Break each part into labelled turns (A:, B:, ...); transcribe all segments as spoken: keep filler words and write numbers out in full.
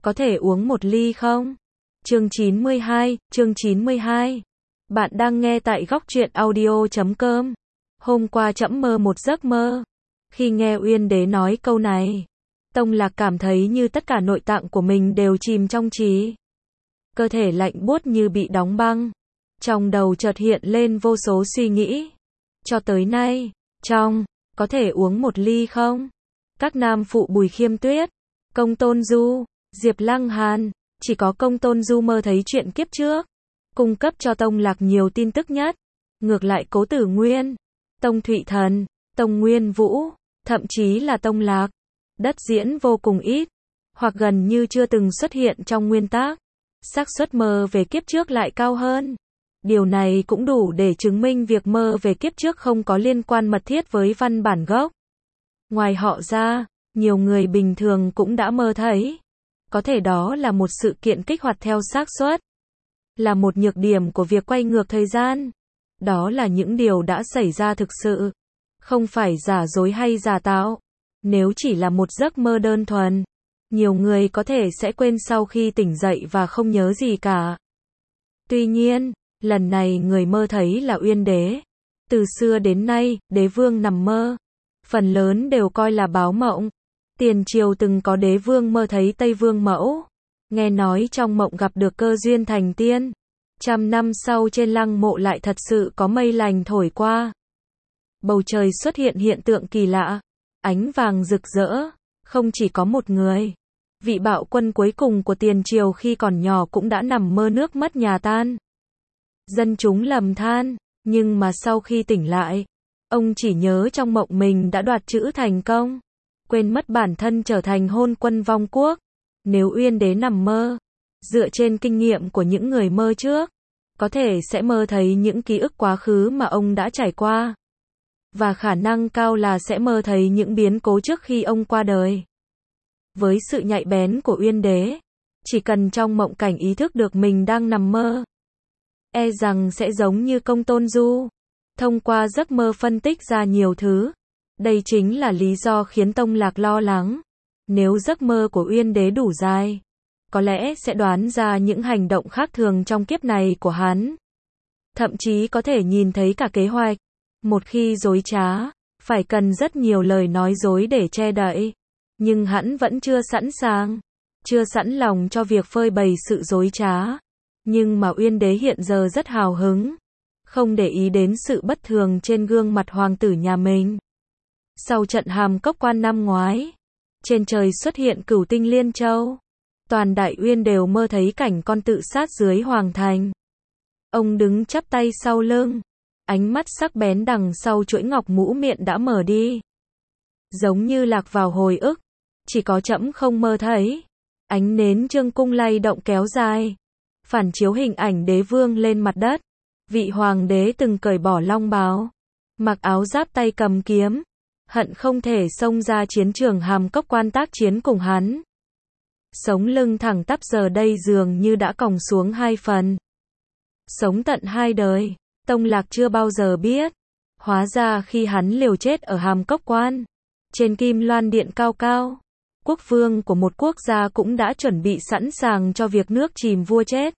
A: có thể uống một ly không? Chương chín mươi hai, chương chín mươi hai. Bạn đang nghe tại góc truyện audio chấm com. Hôm qua trẫm mơ một giấc mơ. Khi nghe Uyên Đế nói câu này, Tông Lạc cảm thấy như tất cả nội tạng của mình đều chìm trong trí. Cơ thể lạnh buốt như bị đóng băng. Trong đầu chợt hiện lên vô số suy nghĩ. Cho tới nay, trong, có thể uống một ly không? Các nam phụ Bùi Khiêm Tuyết, Công Tôn Du, Diệp Lăng Hàn, chỉ có Công Tôn Du mơ thấy chuyện kiếp trước, cung cấp cho Tông Lạc nhiều tin tức nhất. Ngược lại Cố Tử Nguyên, Tông Thụy Thần, Tông Nguyên Vũ, thậm chí là Tông Lạc, đất diễn vô cùng ít, hoặc gần như chưa từng xuất hiện trong nguyên tác. Xác suất mơ về kiếp trước lại cao hơn. Điều này cũng đủ để chứng minh việc mơ về kiếp trước không có liên quan mật thiết với văn bản gốc. Ngoài họ ra, nhiều người bình thường cũng đã mơ thấy. Có thể đó là một sự kiện kích hoạt theo xác suất, là một nhược điểm của việc quay ngược thời gian. Đó là những điều đã xảy ra thực sự, không phải giả dối hay giả tạo. Nếu chỉ là một giấc mơ đơn thuần, nhiều người có thể sẽ quên sau khi tỉnh dậy và không nhớ gì cả. Tuy nhiên, lần này người mơ thấy là Uyên Đế. Từ xưa đến nay, đế vương nằm mơ, phần lớn đều coi là báo mộng. Tiền triều từng có đế vương mơ thấy Tây Vương Mẫu, nghe nói trong mộng gặp được cơ duyên thành tiên. Trăm năm sau trên lăng mộ lại thật sự có mây lành thổi qua. Bầu trời xuất hiện hiện tượng kỳ lạ, ánh vàng rực rỡ, không chỉ có một người. Vị bạo quân cuối cùng của tiền triều khi còn nhỏ cũng đã nằm mơ nước mất nhà tan. Dân chúng lầm than, nhưng mà sau khi tỉnh lại, ông chỉ nhớ trong mộng mình đã đoạt chữ thành công, quên mất bản thân trở thành hôn quân vong quốc. Nếu Uyên Đế nằm mơ, dựa trên kinh nghiệm của những người mơ trước, có thể sẽ mơ thấy những ký ức quá khứ mà ông đã trải qua. Và khả năng cao là sẽ mơ thấy những biến cố trước khi ông qua đời. Với sự nhạy bén của Uyên Đế, chỉ cần trong mộng cảnh ý thức được mình đang nằm mơ, e rằng sẽ giống như Công Tôn Du, thông qua giấc mơ phân tích ra nhiều thứ. Đây chính là lý do khiến Tông Lạc lo lắng. Nếu giấc mơ của Uyên Đế đủ dài, có lẽ sẽ đoán ra những hành động khác thường trong kiếp này của hắn. Thậm chí có thể nhìn thấy cả kế hoạch. Một khi dối trá, phải cần rất nhiều lời nói dối để che đậy. Nhưng hắn vẫn chưa sẵn sàng, chưa sẵn lòng cho việc phơi bày sự dối trá. Nhưng mà Uyên Đế hiện giờ rất hào hứng, không để ý đến sự bất thường trên gương mặt hoàng tử nhà mình. Sau trận Hàm Cốc Quan năm ngoái, trên trời xuất hiện Cửu Tinh Liên Châu. Toàn Đại Uyên đều mơ thấy cảnh con tự sát dưới hoàng thành. Ông đứng chắp tay sau lưng, ánh mắt sắc bén đằng sau chuỗi ngọc mũ miệng đã mở đi, giống như lạc vào hồi ức. Chỉ có trẫm không mơ thấy. Ánh nến Trương Cung lay động kéo dài, phản chiếu hình ảnh đế vương lên mặt đất. Vị hoàng đế từng cởi bỏ long bào, mặc áo giáp tay cầm kiếm, hận không thể xông ra chiến trường Hàm Cốc Quan tác chiến cùng hắn. Sống lưng thẳng tắp giờ đây dường như đã còng xuống hai phần. Sống tận hai đời, Tông Lạc chưa bao giờ biết. Hóa ra khi hắn liều chết ở Hàm Cốc Quan, trên Kim Loan Điện cao cao, quốc vương của một quốc gia cũng đã chuẩn bị sẵn sàng cho việc nước chìm vua chết.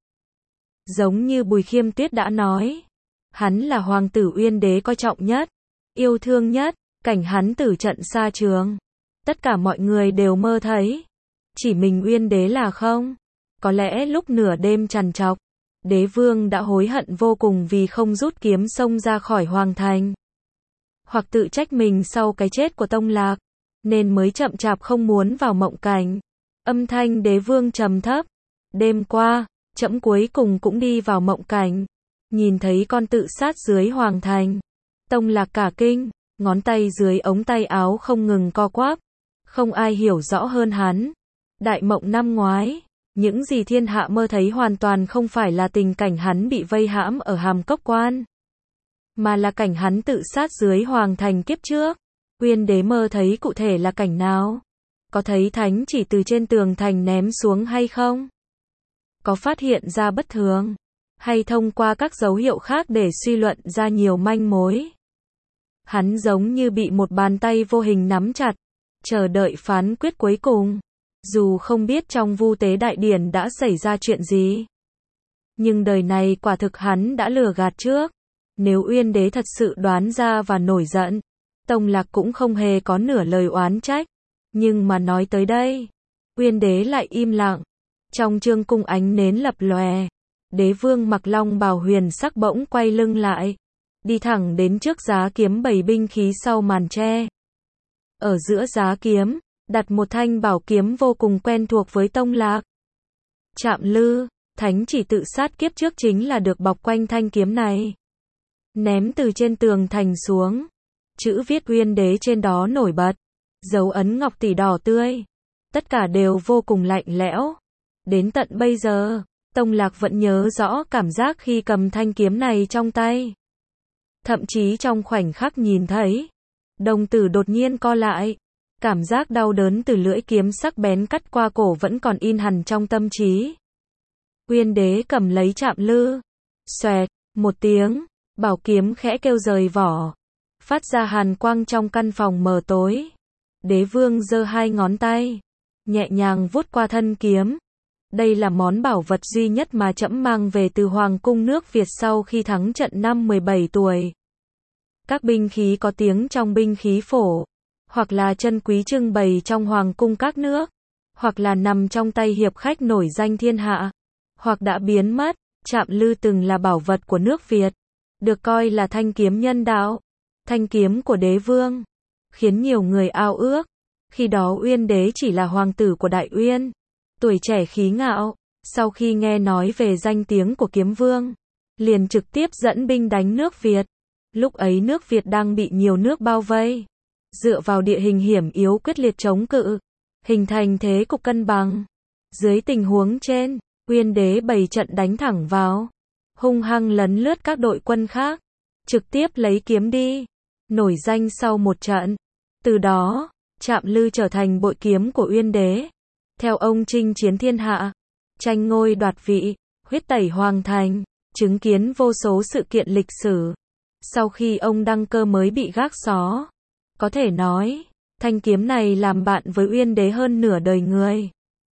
A: Giống như Bùi Khiêm Tuyết đã nói, hắn là hoàng tử Uyên Đế coi trọng nhất, yêu thương nhất. Cảnh hắn tử trận xa trường, tất cả mọi người đều mơ thấy, chỉ mình Uyên Đế là không. Có lẽ lúc nửa đêm trằn trọc, đế vương đã hối hận vô cùng vì không rút kiếm xông ra khỏi hoàng thành, hoặc tự trách mình sau cái chết của Tông Lạc, nên mới chậm chạp không muốn vào mộng cảnh. Âm thanh đế vương trầm thấp, đêm qua, trẫm cuối cùng cũng đi vào mộng cảnh, nhìn thấy con tự sát dưới hoàng thành. Tông Lạc cả kinh, ngón tay dưới ống tay áo không ngừng co quắp. Không ai hiểu rõ hơn hắn. Đại mộng năm ngoái, những gì thiên hạ mơ thấy hoàn toàn không phải là tình cảnh hắn bị vây hãm ở Hàm Cốc Quan, mà là cảnh hắn tự sát dưới hoàng thành kiếp trước. Uyên Đế mơ thấy cụ thể là cảnh nào? Có thấy thánh chỉ từ trên tường thành ném xuống hay không? Có phát hiện ra bất thường, hay thông qua các dấu hiệu khác để suy luận ra nhiều manh mối? Hắn giống như bị một bàn tay vô hình nắm chặt, chờ đợi phán quyết cuối cùng. Dù không biết trong Vu Tế Đại Điển đã xảy ra chuyện gì, nhưng đời này quả thực hắn đã lừa gạt trước. Nếu Uyên Đế thật sự đoán ra và nổi giận, Tông Lạc cũng không hề có nửa lời oán trách. Nhưng mà nói tới đây, Uyên Đế lại im lặng. Trong trương cung ánh nến lập lòe, Đế vương mặc long bào huyền sắc bỗng quay lưng lại, đi thẳng đến trước giá kiếm bày binh khí sau màn tre. Ở giữa giá kiếm, đặt một thanh bảo kiếm vô cùng quen thuộc với Tông Lạc. Trạm Lư, thánh chỉ tự sát kiếp trước chính là được bọc quanh thanh kiếm này. Ném từ trên tường thành xuống, chữ viết Uyên Đế trên đó nổi bật, dấu ấn ngọc tỷ đỏ tươi. Tất cả đều vô cùng lạnh lẽo. Đến tận bây giờ, Tông Lạc vẫn nhớ rõ cảm giác khi cầm thanh kiếm này trong tay. Thậm chí trong khoảnh khắc nhìn thấy, đồng tử đột nhiên co lại. Cảm giác đau đớn từ lưỡi kiếm sắc bén cắt qua cổ vẫn còn in hằn trong tâm trí. Uyên Đế cầm lấy Trạm Lư. Xoẹt, một tiếng, bảo kiếm khẽ kêu rời vỏ, phát ra hàn quang trong căn phòng mờ tối. Đế vương giơ hai ngón tay, nhẹ nhàng vuốt qua thân kiếm. Đây là món bảo vật duy nhất mà trẫm mang về từ Hoàng cung nước Việt sau khi thắng trận năm mười bảy tuổi. Các binh khí có tiếng trong binh khí phổ, hoặc là chân quý trưng bày trong Hoàng cung các nước, hoặc là nằm trong tay hiệp khách nổi danh thiên hạ, hoặc đã biến mất. Trạm Lư từng là bảo vật của nước Việt, được coi là thanh kiếm nhân đạo, thanh kiếm của đế vương, khiến nhiều người ao ước. Khi đó Uyên Đế chỉ là hoàng tử của Đại Uyên, tuổi trẻ khí ngạo. Sau khi nghe nói về danh tiếng của kiếm vương, liền trực tiếp dẫn binh đánh nước Việt. Lúc ấy nước Việt đang bị nhiều nước bao vây, dựa vào địa hình hiểm yếu quyết liệt chống cự, hình thành thế cục cân bằng. Dưới tình huống trên, Uyên Đế bày trận đánh thẳng vào, hung hăng lấn lướt các đội quân khác, trực tiếp lấy kiếm đi, nổi danh sau một trận. Từ đó, Trạm Lư trở thành bội kiếm của Uyên Đế. Theo ông chinh chiến thiên hạ, tranh ngôi đoạt vị, huyết tẩy hoàng thành, chứng kiến vô số sự kiện lịch sử. Sau khi ông đăng cơ mới bị gác xó. Có thể nói, thanh kiếm này làm bạn với Uyên Đế hơn nửa đời người.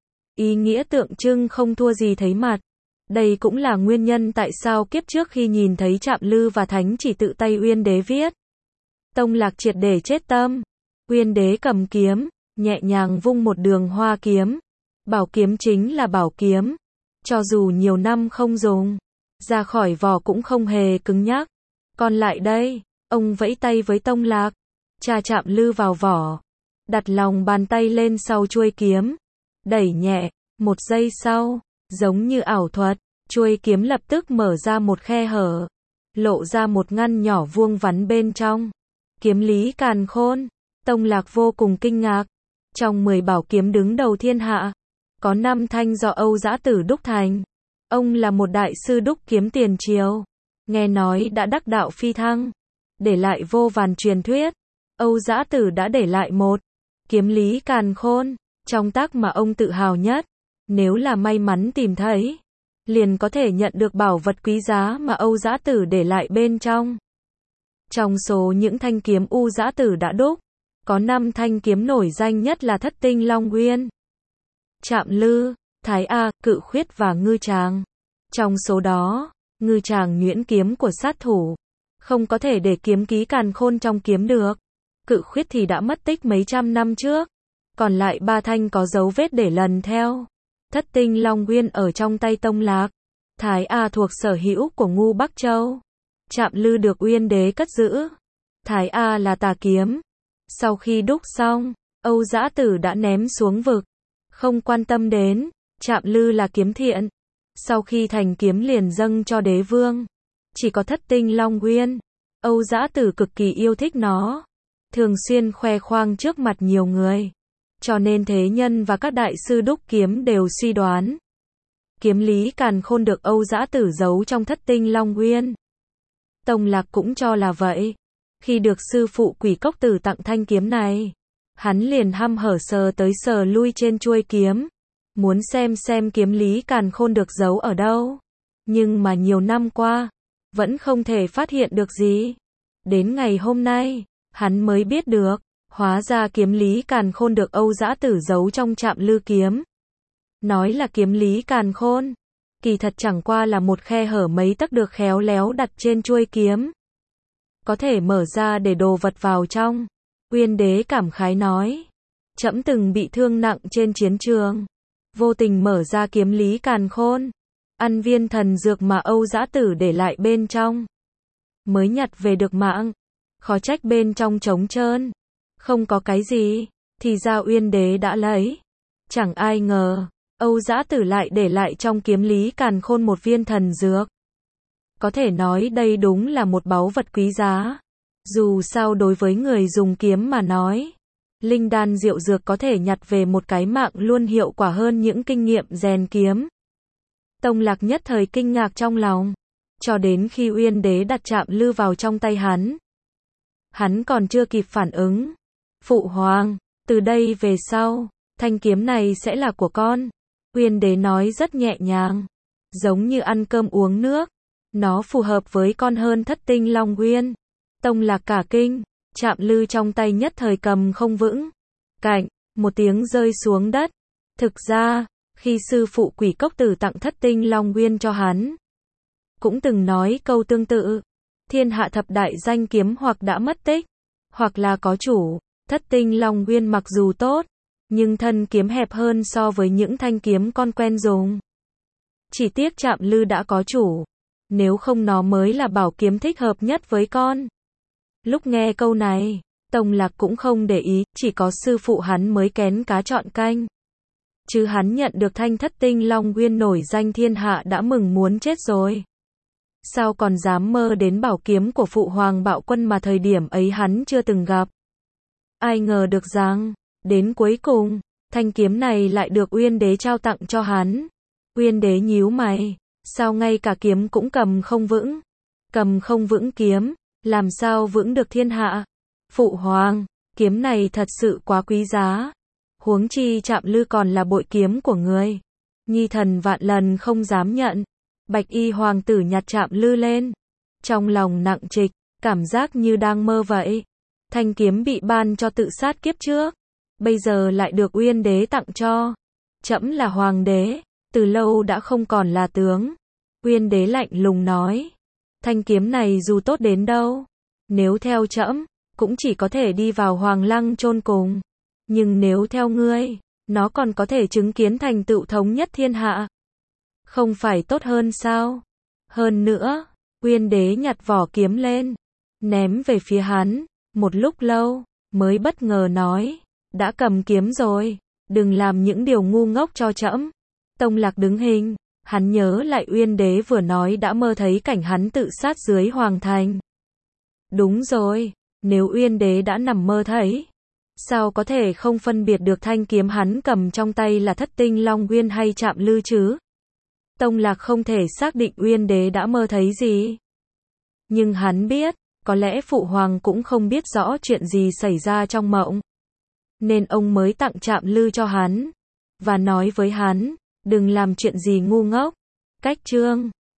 A: Ý nghĩa tượng trưng không thua gì thấy mặt. Đây cũng là nguyên nhân tại sao kiếp trước khi nhìn thấy Trạm Lư và thánh chỉ tự tay Uyên Đế viết, Tông Lạc triệt để chết tâm. Uyên Đế cầm kiếm, nhẹ nhàng vung một đường hoa kiếm. Bảo kiếm chính là bảo kiếm, cho dù nhiều năm không dùng, ra khỏi vỏ cũng không hề cứng nhắc. Còn lại đây, ông vẫy tay với Tông Lạc, tra Trạm Lư vào vỏ, đặt lòng bàn tay lên sau chuôi kiếm, đẩy nhẹ. Một giây sau, giống như ảo thuật, chuôi kiếm lập tức mở ra một khe hở, lộ ra một ngăn nhỏ vuông vắn bên trong. Kiếm lý càn khôn. Tông Lạc vô cùng kinh ngạc. Trong mười bảo kiếm đứng đầu thiên hạ, có năm thanh do Âu Dã Tử đúc thành. Ông là một đại sư đúc kiếm tiền triều, nghe nói đã đắc đạo phi thăng, để lại vô vàn truyền thuyết. Âu Dã Tử đã để lại một kiếm lý càn khôn, trong tác mà ông tự hào nhất. Nếu là may mắn tìm thấy, liền có thể nhận được bảo vật quý giá mà Âu Dã Tử để lại bên trong. Trong số những thanh kiếm Âu Dã Tử đã đúc, có năm thanh kiếm nổi danh nhất là Thất Tinh Long Uyên, Trạm Lư, Thái A, Cự Khuyết và Ngư Tràng. Trong số đó, Ngư Tràng nhuyễn kiếm của sát thủ, không có thể để kiếm ký càn khôn trong kiếm được. Cự Khuyết thì đã mất tích mấy trăm năm trước. Còn lại ba thanh có dấu vết để lần theo. Thất Tinh Long Uyên ở trong tay Tông Lạc. Thái A thuộc sở hữu của Ngu Bắc Châu. Trạm Lư được Uyên Đế cất giữ. Thái A là tà kiếm. Sau khi đúc xong, Âu Dã Tử đã ném xuống vực, không quan tâm đến. Trạm Lư là kiếm thiện. Sau khi thành kiếm liền dâng cho đế vương. Chỉ có Thất Tinh Long Uyên, Âu Dã Tử cực kỳ yêu thích nó, thường xuyên khoe khoang trước mặt nhiều người. Cho nên thế nhân và các đại sư đúc kiếm đều suy đoán, kiếm lý càn khôn được Âu Dã Tử giấu trong Thất Tinh Long Uyên. Tông Lạc cũng cho là vậy. Khi được sư phụ Quỷ Cốc Tử tặng thanh kiếm này, hắn liền hăm hở sờ tới sờ lui trên chuôi kiếm, muốn xem xem kiếm lý càn khôn được giấu ở đâu. Nhưng mà nhiều năm qua, vẫn không thể phát hiện được gì. Đến ngày hôm nay, hắn mới biết được, Hóa ra kiếm lý càn khôn được Âu Dã Tử giấu trong trạm lư kiếm. Nói là kiếm lý càn khôn, kỳ thật chẳng qua là một khe hở mấy tấc được khéo léo đặt trên chuôi kiếm. Có thể mở ra để đồ vật vào trong. Uyên Đế cảm khái nói. Trẫm từng bị thương nặng trên chiến trường. Vô tình mở ra kiếm lý càn khôn. Ăn viên thần dược mà Âu Dã Tử để lại bên trong. Mới nhặt về được mạng. Khó trách bên trong trống trơn. Không có cái gì. Thì ra Uyên Đế đã lấy. Chẳng ai ngờ. Âu Dã Tử lại để lại trong kiếm lý càn khôn một viên thần dược. Có thể nói đây đúng là một báu vật quý giá. Dù sao đối với người dùng kiếm mà nói, linh đan diệu dược có thể nhặt về một cái mạng luôn hiệu quả hơn những kinh nghiệm rèn kiếm. Tông Lạc nhất thời kinh ngạc trong lòng, cho đến khi Uyên Đế đặt trạm lư vào trong tay hắn. Hắn còn chưa kịp phản ứng. Phụ hoàng, từ đây về sau, thanh kiếm này sẽ là của con. Uyên Đế nói rất nhẹ nhàng, giống như ăn cơm uống nước. Nó phù hợp với con hơn Thất Tinh Long Uyên. Tông Lạc cả kinh, trạm lư trong tay nhất thời cầm không vững. Cạnh, một tiếng rơi xuống đất. Thực ra, khi sư phụ Quỷ Cốc Tử tặng Thất Tinh Long Uyên cho hắn, cũng từng nói câu tương tự. Thiên hạ thập đại danh kiếm hoặc đã mất tích, hoặc là có chủ. Thất Tinh Long Uyên mặc dù tốt, nhưng thân kiếm hẹp hơn so với những thanh kiếm con quen dùng. Chỉ tiếc trạm lư đã có chủ. Nếu không nó mới là bảo kiếm thích hợp nhất với con. Lúc nghe câu này, Tông Lạc cũng không để ý, chỉ có sư phụ hắn mới kén cá chọn canh. Chứ hắn nhận được thanh Thất Tinh Long Uyên nổi danh thiên hạ đã mừng muốn chết rồi. Sao còn dám mơ đến bảo kiếm của phụ hoàng Bạo Quân mà thời điểm ấy hắn chưa từng gặp. Ai ngờ được rằng, đến cuối cùng, thanh kiếm này lại được Uyên Đế trao tặng cho hắn. Uyên Đế nhíu mày. Sao ngay cả kiếm cũng cầm không vững? Cầm không vững kiếm, làm sao vững được thiên hạ? Phụ hoàng, kiếm này thật sự quá quý giá. Huống chi trạm lư còn là bội kiếm của người. Nhi thần vạn lần không dám nhận. Bạch y hoàng tử nhặt trạm lư lên. Trong lòng nặng trịch, cảm giác như đang mơ vậy. Thanh kiếm bị ban cho tự sát kiếp trước. Bây giờ lại được Uyên Đế tặng cho. Trẫm là hoàng đế. Từ lâu đã không còn là tướng. Uyên Đế lạnh lùng nói. Thanh kiếm này dù tốt đến đâu, nếu theo trẫm, cũng chỉ có thể đi vào hoàng lăng chôn cùng. Nhưng nếu theo ngươi, nó còn có thể chứng kiến thành tựu thống nhất thiên hạ. Không phải tốt hơn sao? Hơn nữa, Uyên Đế nhặt vỏ kiếm lên, ném về phía hắn, một lúc lâu, mới bất ngờ nói. Đã cầm kiếm rồi, đừng làm những điều ngu ngốc cho trẫm. Tông Lạc đứng hình, hắn nhớ lại Uyên Đế vừa nói đã mơ thấy cảnh hắn tự sát dưới hoàng thành. Đúng rồi, nếu Uyên Đế đã nằm mơ thấy, sao có thể không phân biệt được thanh kiếm hắn cầm trong tay là Thất Tinh Long Uyên hay trạm lư chứ? Tông Lạc không thể xác định Uyên Đế đã mơ thấy gì. Nhưng hắn biết, có lẽ phụ hoàng cũng không biết rõ chuyện gì xảy ra trong mộng. Nên ông mới tặng trạm lư cho hắn, và nói với hắn, đừng làm chuyện gì ngu ngốc. Cách chương